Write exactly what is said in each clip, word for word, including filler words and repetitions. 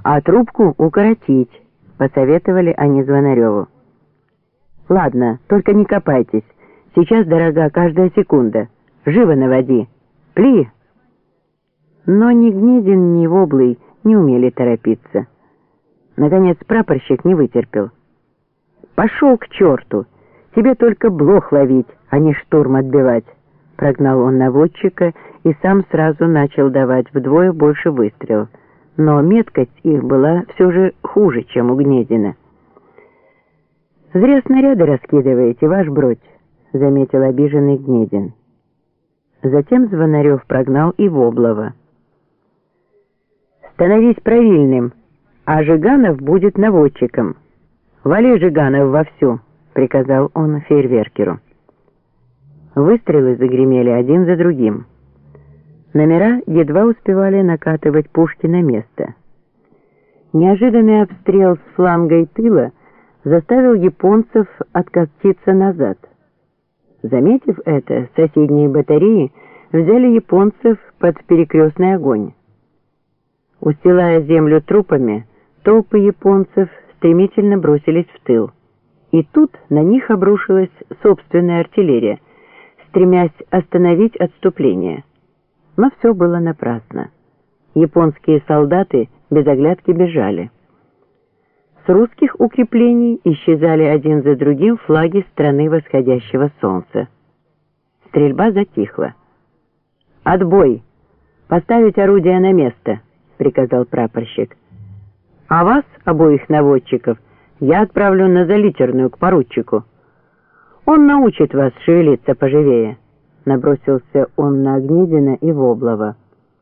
а трубку укоротить, посоветовали они Звонареву. Ладно, только не копайтесь, сейчас дорога каждая секунда, живо наводи, пли. Но ни Гнедин, ни Воблый не умели торопиться. Наконец прапорщик не вытерпел. «Пошел к черту! Тебе только блох ловить, а не штурм отбивать!» Прогнал он наводчика и сам сразу начал давать вдвое больше выстрелов. Но меткость их была все же хуже, чем у Гнедина. «Зря снаряды раскидываете, ваш бродь», — заметил обиженный Гнедин. Затем Звонарев прогнал и Воблова. «Становись правильным, а Жиганов будет наводчиком. Вали, Жиганов, вовсю», — приказал он фейерверкеру. Выстрелы загремели один за другим. Номера едва успевали накатывать пушки на место. Неожиданный обстрел с фланга и тыла заставил японцев откатиться назад. Заметив это, соседние батареи взяли японцев под перекрестный огонь. Устилая землю трупами, толпы японцев стремительно бросились в тыл. И тут на них обрушилась собственная артиллерия, стремясь остановить отступление. Но все было напрасно. Японские солдаты без оглядки бежали. С русских укреплений исчезали один за другим флаги страны восходящего солнца. Стрельба затихла. «Отбой! Поставить орудие на место!» — приказал прапорщик. «А вас, обоих наводчиков, я отправлю на Залитерную к поручику. Он научит вас шевелиться поживее», — набросился он на Гнедина и Воблова.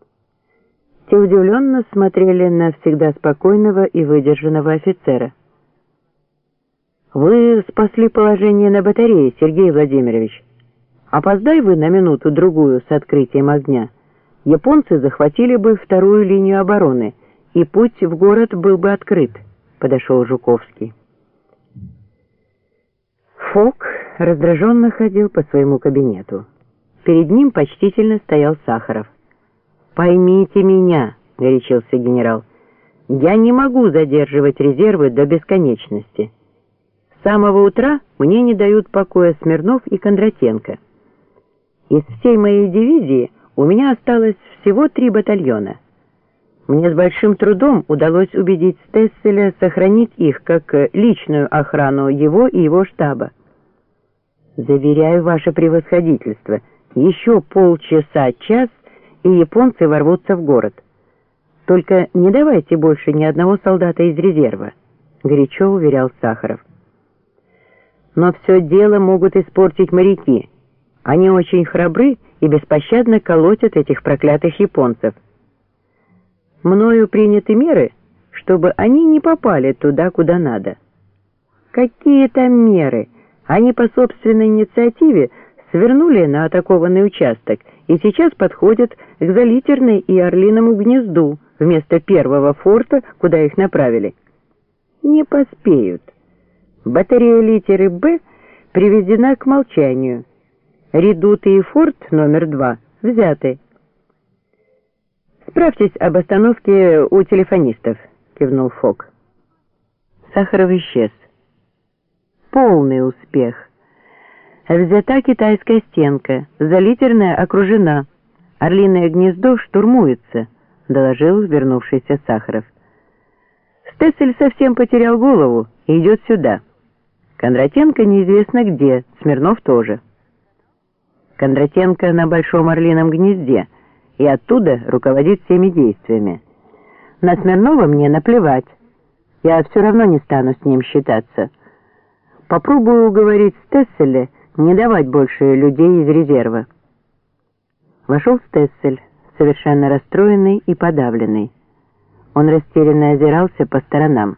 Те удивленно смотрели на всегда спокойного и выдержанного офицера. «Вы спасли положение на батарее, Сергей Владимирович. Опоздай вы на минуту-другую с открытием огня. Японцы захватили бы вторую линию обороны, и путь в город был бы открыт», — подошел Жуковский. Фок раздраженно ходил по своему кабинету. Перед ним почтительно стоял Сахаров. «Поймите меня», — горячился генерал, — «я не могу задерживать резервы до бесконечности. С самого утра мне не дают покоя Смирнов и Кондратенко. Из всей моей дивизии у меня осталось всего три батальона. Мне с большим трудом удалось убедить Стесселя сохранить их как личную охрану его и его штаба. Заверяю, ваше превосходительство, еще полчаса-час, и японцы ворвутся в город. Только не давайте больше ни одного солдата из резерва», — горячо уверял Сахаров. «Но все дело могут испортить моряки. Они очень храбры и беспощадно колотят этих проклятых японцев. Мною приняты меры, чтобы они не попали туда, куда надо». «Какие там меры? Они по собственной инициативе свернули на атакованный участок и сейчас подходят к Залитерной и Орлиному гнезду вместо первого форта, куда их направили. Не поспеют. Батарея литеры «Б» приведена к молчанию. Редуты и форт номер два взяты. «Справьтесь об остановке у телефонистов», — кивнул Фок. Сахаров исчез. Полный успех. Взята китайская стенка, Залитерная окружена, Орлиное гнездо штурмуется, доложил вернувшийся Сахаров. Стессель совсем потерял голову и идет сюда. Кондратенко неизвестно где, Смирнов тоже. Кондратенко на Большом Орлином гнезде и оттуда руководит всеми действиями. На Смирнова мне наплевать, я все равно не стану с ним считаться. Попробую уговорить Стесселя не давать больше людей из резерва. Вошел Стессель, совершенно расстроенный и подавленный. Он растерянно озирался по сторонам.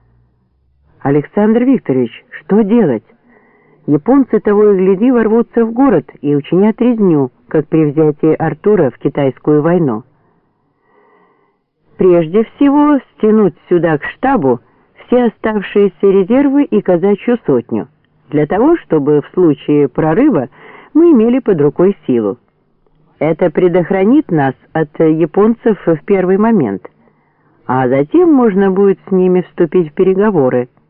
«Александр Викторович, что делать? Японцы того и гляди ворвутся в город и учинят резню, как при взятии Артура в китайскую войну. Прежде всего стянуть сюда к штабу все оставшиеся резервы и казачью сотню, для того, чтобы в случае прорыва мы имели под рукой силу. Это предохранит нас от японцев в первый момент. а затем можно будет с ними вступить в переговоры.